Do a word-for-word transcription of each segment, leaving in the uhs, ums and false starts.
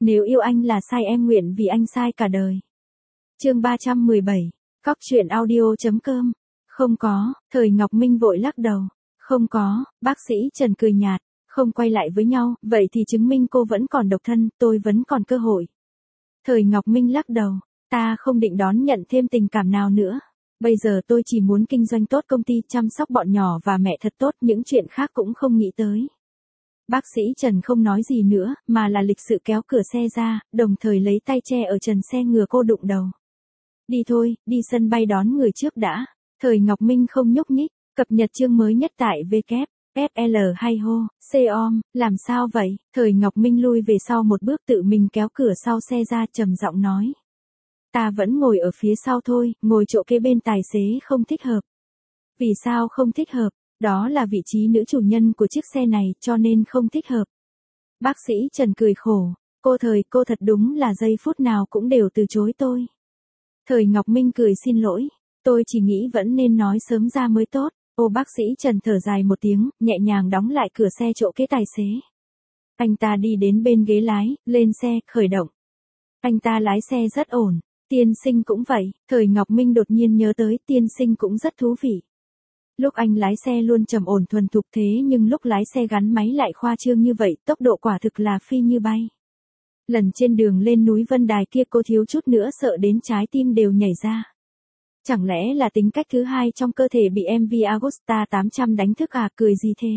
Nếu yêu anh là sai em nguyện vì anh sai cả đời. Chương ba trăm mười bảy, Cóc truyện audio.com. Không có, Thời Ngọc Minh vội lắc đầu. Không có, bác sĩ Trần cười nhạt. Không quay lại với nhau, vậy thì chứng minh cô vẫn còn độc thân, tôi vẫn còn cơ hội. Thời Ngọc Minh lắc đầu. Ta không định đón nhận thêm tình cảm nào nữa. Bây giờ tôi chỉ muốn kinh doanh tốt công ty, chăm sóc bọn nhỏ và mẹ thật tốt, những chuyện khác cũng không nghĩ tới. Bác sĩ Trần không nói gì nữa, mà là lịch sự kéo cửa xe ra, đồng thời lấy tay che ở trần xe ngừa cô đụng đầu. Đi thôi, đi sân bay đón người trước đã. Thời Ngọc Minh không nhúc nhích, cập nhật chương mới nhất tại W. ép lờ hay hô, C-om, làm sao vậy? Thời Ngọc Minh lui về sau một bước tự mình kéo cửa sau xe ra trầm giọng nói. Ta vẫn ngồi ở phía sau thôi, ngồi chỗ kế bên tài xế không thích hợp. Vì sao không thích hợp? Đó là vị trí nữ chủ nhân của chiếc xe này cho nên không thích hợp. Bác sĩ Trần cười khổ, cô Thời, cô thật đúng là giây phút nào cũng đều từ chối tôi. Thời Ngọc Minh cười xin lỗi, tôi chỉ nghĩ vẫn nên nói sớm ra mới tốt. Ô bác sĩ Trần thở dài một tiếng, nhẹ nhàng đóng lại cửa xe chỗ kế tài xế. Anh ta đi đến bên ghế lái, lên xe, khởi động. Anh ta lái xe rất ổn, tiên sinh cũng vậy, Thời Ngọc Minh đột nhiên nhớ tới tiên sinh cũng rất thú vị. Lúc anh lái xe luôn trầm ổn thuần thục thế nhưng lúc lái xe gắn máy lại khoa trương như vậy, tốc độ quả thực là phi như bay. Lần trên đường lên núi Vân Đài kia cô thiếu chút nữa sợ đến trái tim đều nhảy ra. Chẳng lẽ là tính cách thứ hai trong cơ thể bị em vê Agusta tám trăm đánh thức à, cười gì thế?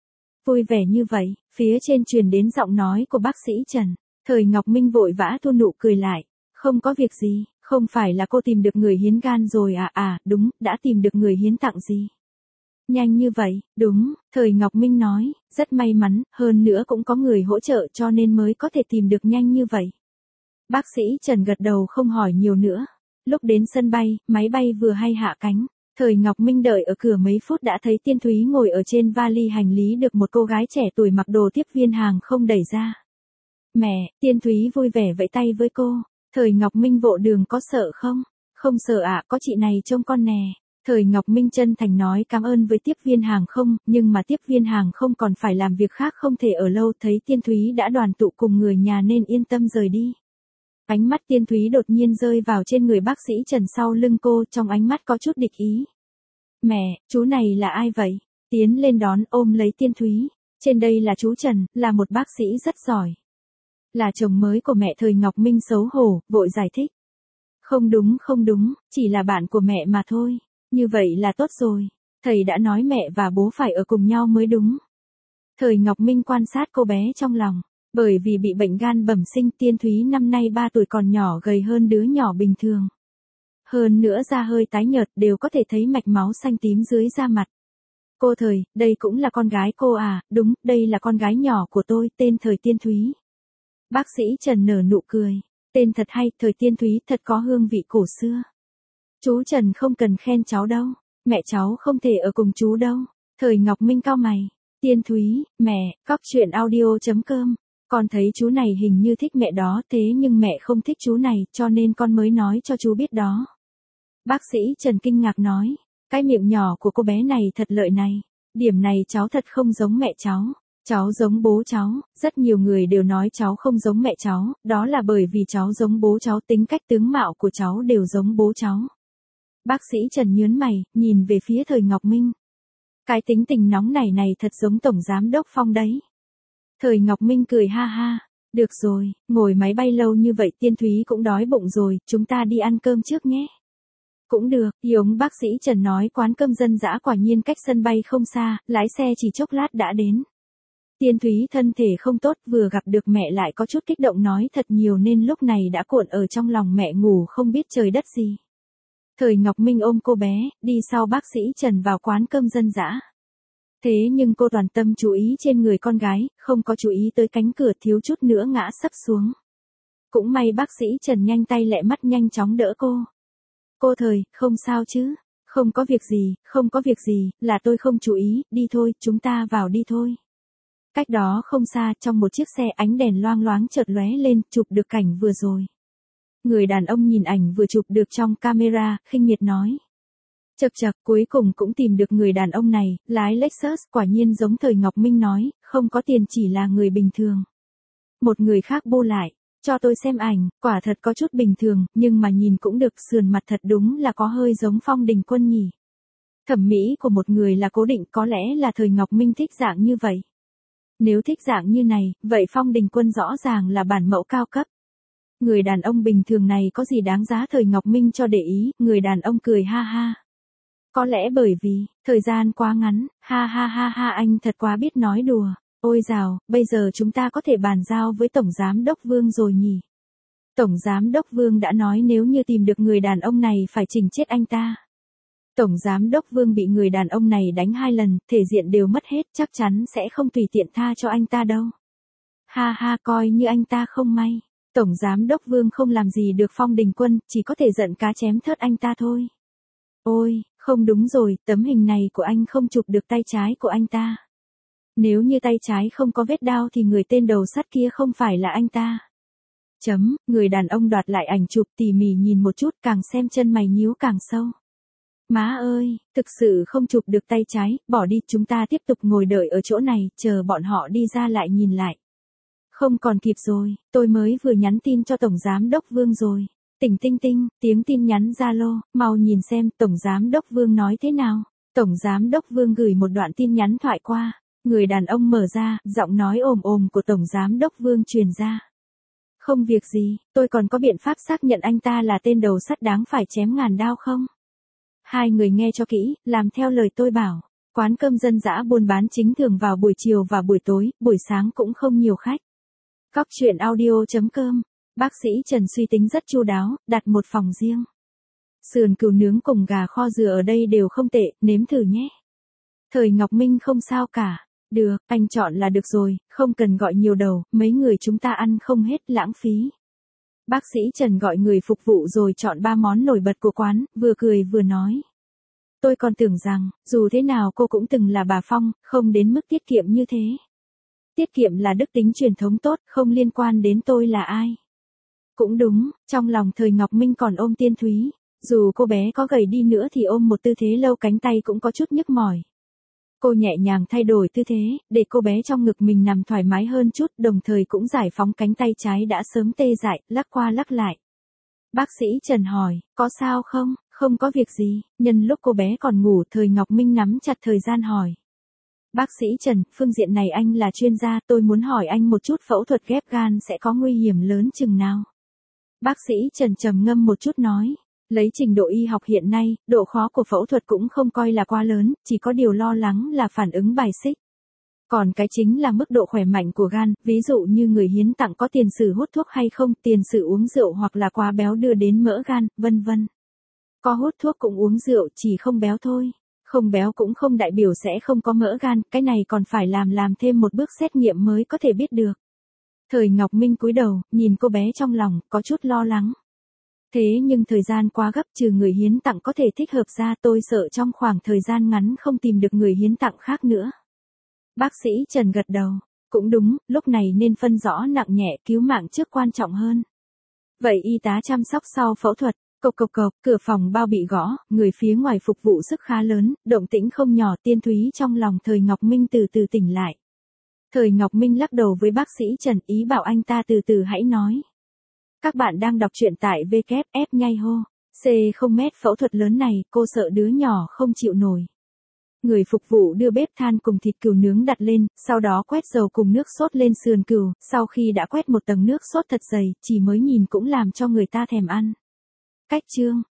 Vui vẻ như vậy, phía trên truyền đến giọng nói của bác sĩ Trần. Thời Ngọc Minh vội vã thu nụ cười lại. Không có việc gì, không phải là cô tìm được người hiến gan rồi à à, đúng, đã tìm được người hiến tặng gì? Nhanh như vậy, đúng, Thời Ngọc Minh nói, rất may mắn, hơn nữa cũng có người hỗ trợ cho nên mới có thể tìm được nhanh như vậy. Bác sĩ Trần gật đầu không hỏi nhiều nữa. Lúc đến sân bay, máy bay vừa hay hạ cánh, Thời Ngọc Minh đợi ở cửa mấy phút đã thấy Tiên Thúy ngồi ở trên vali hành lý được một cô gái trẻ tuổi mặc đồ tiếp viên hàng không đẩy ra. Mẹ, Tiên Thúy vui vẻ vẫy tay với cô. Thời Ngọc Minh vội đường có sợ không? Không sợ ạ, à, có chị này trông con nè. Thời Ngọc Minh chân thành nói cảm ơn với tiếp viên hàng không, nhưng mà tiếp viên hàng không còn phải làm việc khác không thể ở lâu, thấy Tiên Thúy đã đoàn tụ cùng người nhà nên yên tâm rời đi. Ánh mắt Tiên Thúy đột nhiên rơi vào trên người bác sĩ Trần sau lưng cô, trong ánh mắt có chút địch ý. Mẹ, chú này là ai vậy? Tiến lên đón ôm lấy Tiên Thúy. Trên đây là chú Trần, là một bác sĩ rất giỏi. Là chồng mới của mẹ. Thời Ngọc Minh xấu hổ, vội giải thích. Không đúng không đúng, chỉ là bạn của mẹ mà thôi. Như vậy là tốt rồi. Thầy đã nói mẹ và bố phải ở cùng nhau mới đúng. Thời Ngọc Minh quan sát cô bé trong lòng. Bởi vì bị bệnh gan bẩm sinh, Tiên Thúy năm nay ba tuổi còn nhỏ gầy hơn đứa nhỏ bình thường. Hơn nữa da hơi tái nhợt, đều có thể thấy mạch máu xanh tím dưới da mặt. Cô Thời, đây cũng là con gái cô à? Đúng, đây là con gái nhỏ của tôi, tên Thời Tiên Thúy. Bác sĩ Trần nở nụ cười. Tên thật hay, Thời Tiên Thúy thật có hương vị cổ xưa. Chú Trần không cần khen cháu đâu. Mẹ cháu không thể ở cùng chú đâu. Thời Ngọc Minh cau mày. Tiên Thúy, mẹ, Cóc truyện audio.com. Con thấy chú này hình như thích mẹ đó, thế nhưng mẹ không thích chú này, cho nên con mới nói cho chú biết đó. Bác sĩ Trần kinh ngạc nói, cái miệng nhỏ của cô bé này thật lợi này. Điểm này cháu thật không giống mẹ cháu. Cháu giống bố cháu, rất nhiều người đều nói cháu không giống mẹ cháu, đó là bởi vì cháu giống bố cháu, tính cách tướng mạo của cháu đều giống bố cháu. Bác sĩ Trần nhớn mày, nhìn về phía Thời Ngọc Minh. Cái tính tình nóng nảy này thật giống Tổng Giám Đốc Phong đấy. Thời Ngọc Minh cười ha ha. Được rồi, ngồi máy bay lâu như vậy Tiên Thúy cũng đói bụng rồi, chúng ta đi ăn cơm trước nhé. Cũng được, giống bác sĩ Trần nói quán cơm dân dã quả nhiên cách sân bay không xa, lái xe chỉ chốc lát đã đến. Tiên Thúy thân thể không tốt, vừa gặp được mẹ lại có chút kích động nói thật nhiều nên lúc này đã cuộn ở trong lòng mẹ ngủ không biết trời đất gì. Thời Ngọc Minh ôm cô bé, đi sau bác sĩ Trần vào quán cơm dân dã. Thế nhưng cô toàn tâm chú ý trên người con gái, không có chú ý tới cánh cửa, thiếu chút nữa ngã sấp xuống. Cũng may bác sĩ Trần nhanh tay lẹ mắt nhanh chóng đỡ cô. Cô Thời, không sao chứ? Không có việc gì, không có việc gì, là tôi không chú ý, đi thôi, chúng ta vào đi thôi. Cách đó không xa, trong một chiếc xe ánh đèn loang loáng chợt lóe lên, chụp được cảnh vừa rồi. Người đàn ông nhìn ảnh vừa chụp được trong camera, khinh miệt nói. Chậc chậc, cuối cùng cũng tìm được người đàn ông này, lái Lexus, quả nhiên giống Thời Ngọc Minh nói, không có tiền chỉ là người bình thường. Một người khác bu lại, Cho tôi xem ảnh, quả thật có chút bình thường, nhưng mà nhìn cũng được, sườn mặt thật đúng là có hơi giống Phong Đình Quân nhỉ. Thẩm mỹ của một người là cố định, có lẽ là thời Ngọc Minh thích dạng như vậy. Nếu thích dạng như này, vậy Phong Đình Quân rõ ràng là bản mẫu cao cấp. Người đàn ông bình thường này có gì đáng giá thời Ngọc Minh cho để ý, người đàn ông cười ha ha. Có lẽ bởi vì, thời gian quá ngắn, ha ha ha ha anh thật quá biết nói đùa. Ôi dào, bây giờ chúng ta có thể bàn giao với Tổng Giám Đốc Vương rồi nhỉ? Tổng Giám Đốc Vương đã nói nếu như tìm được người đàn ông này phải chỉnh chết anh ta. Tổng Giám Đốc Vương bị người đàn ông này đánh hai lần, thể diện đều mất hết, chắc chắn sẽ không tùy tiện tha cho anh ta đâu. Ha ha, coi như anh ta không may. Tổng Giám Đốc Vương không làm gì được Phong Đình Quân, chỉ có thể giận cá chém thớt anh ta thôi. Ôi, không đúng rồi, tấm hình này của anh không chụp được tay trái của anh ta. Nếu như tay trái không có vết đao thì người tên đầu sắt kia không phải là anh ta. Chấm, người đàn ông đoạt lại ảnh chụp tỉ mỉ nhìn một chút, càng xem chân mày nhíu càng sâu. Má ơi, thực sự không chụp được tay trái, bỏ đi, chúng ta tiếp tục ngồi đợi ở chỗ này, chờ bọn họ đi ra lại nhìn lại. Không còn kịp rồi, tôi mới vừa nhắn tin cho Tổng Giám Đốc Vương rồi. Tỉnh tinh tinh, tiếng tin nhắn Zalo, mau nhìn xem Tổng Giám Đốc Vương nói thế nào. Tổng Giám Đốc Vương gửi một đoạn tin nhắn thoại qua. Người đàn ông mở ra, giọng nói ồm ồm của Tổng Giám Đốc Vương truyền ra. Không việc gì, tôi còn có biện pháp xác nhận anh ta là tên đầu sắt đáng phải chém ngàn đao không? Hai người nghe cho kỹ, làm theo lời tôi bảo. Quán cơm dân dã buôn bán chính thường vào buổi chiều và buổi tối, buổi sáng cũng không nhiều khách. Cóc truyện audio chấm com. Bác sĩ Trần suy tính rất chu đáo, đặt một phòng riêng. Sườn cừu nướng cùng gà kho dừa ở đây đều không tệ, nếm thử nhé. Thời Ngọc Minh không sao cả. Được, anh chọn là được rồi, không cần gọi nhiều đầu, mấy người chúng ta ăn không hết, lãng phí. Bác sĩ Trần gọi người phục vụ rồi chọn ba món nổi bật của quán, vừa cười vừa nói. Tôi còn tưởng rằng, dù thế nào cô cũng từng là bà Phong, không đến mức tiết kiệm như thế. Tiết kiệm là đức tính truyền thống tốt, không liên quan đến tôi là ai. Cũng đúng, trong lòng thời Ngọc Minh còn ôm Tiên Thúy. Dù cô bé có gầy đi nữa thì ôm một tư thế lâu cánh tay cũng có chút nhức mỏi. Cô nhẹ nhàng thay đổi tư thế, để cô bé trong ngực mình nằm thoải mái hơn chút, đồng thời cũng giải phóng cánh tay trái đã sớm tê dại, lắc qua lắc lại. Bác sĩ Trần hỏi, có sao không? Không có việc gì, nhân lúc cô bé còn ngủ, thời Ngọc Minh nắm chặt thời gian hỏi. Bác sĩ Trần, phương diện này anh là chuyên gia, tôi muốn hỏi anh một chút, phẫu thuật ghép gan sẽ có nguy hiểm lớn chừng nào? Bác sĩ Trần trầm ngâm một chút nói. Lấy trình độ y học hiện nay, độ khó của phẫu thuật cũng không coi là quá lớn, chỉ có điều lo lắng là phản ứng bài xích. Còn cái chính là mức độ khỏe mạnh của gan, ví dụ như người hiến tặng có tiền sử hút thuốc hay không, tiền sử uống rượu hoặc là quá béo đưa đến mỡ gan, vân vân. Có hút thuốc cũng uống rượu, chỉ không béo thôi. Không béo cũng không đại biểu sẽ không có mỡ gan, cái này còn phải làm làm thêm một bước xét nghiệm mới có thể biết được. Thời Ngọc Minh cúi đầu, nhìn cô bé trong lòng, có chút lo lắng. Thế nhưng thời gian quá gấp, trừ người hiến tặng có thể thích hợp ra, tôi sợ trong khoảng thời gian ngắn không tìm được người hiến tặng khác nữa. Bác sĩ Trần gật đầu. Cũng đúng, lúc này nên phân rõ nặng nhẹ, cứu mạng trước quan trọng hơn. Vậy y tá chăm sóc sau phẫu thuật, cộc cộc cộc, cửa phòng bao bị gõ, người phía ngoài phục vụ sức khá lớn, động tĩnh không nhỏ, Tiên Thúy trong lòng thời Ngọc Minh từ từ tỉnh lại. Thời Ngọc Minh lắc đầu với bác sĩ Trần, ý bảo anh ta từ từ hãy nói. Các bạn đang đọc truyện tại vê kép ép nhai hô. C không mét phẫu thuật lớn này, cô sợ đứa nhỏ không chịu nổi. Người phục vụ đưa bếp than cùng thịt cừu nướng đặt lên, sau đó quét dầu cùng nước sốt lên sườn cừu, sau khi đã quét một tầng nước sốt thật dày, chỉ mới nhìn cũng làm cho người ta thèm ăn. Cách chương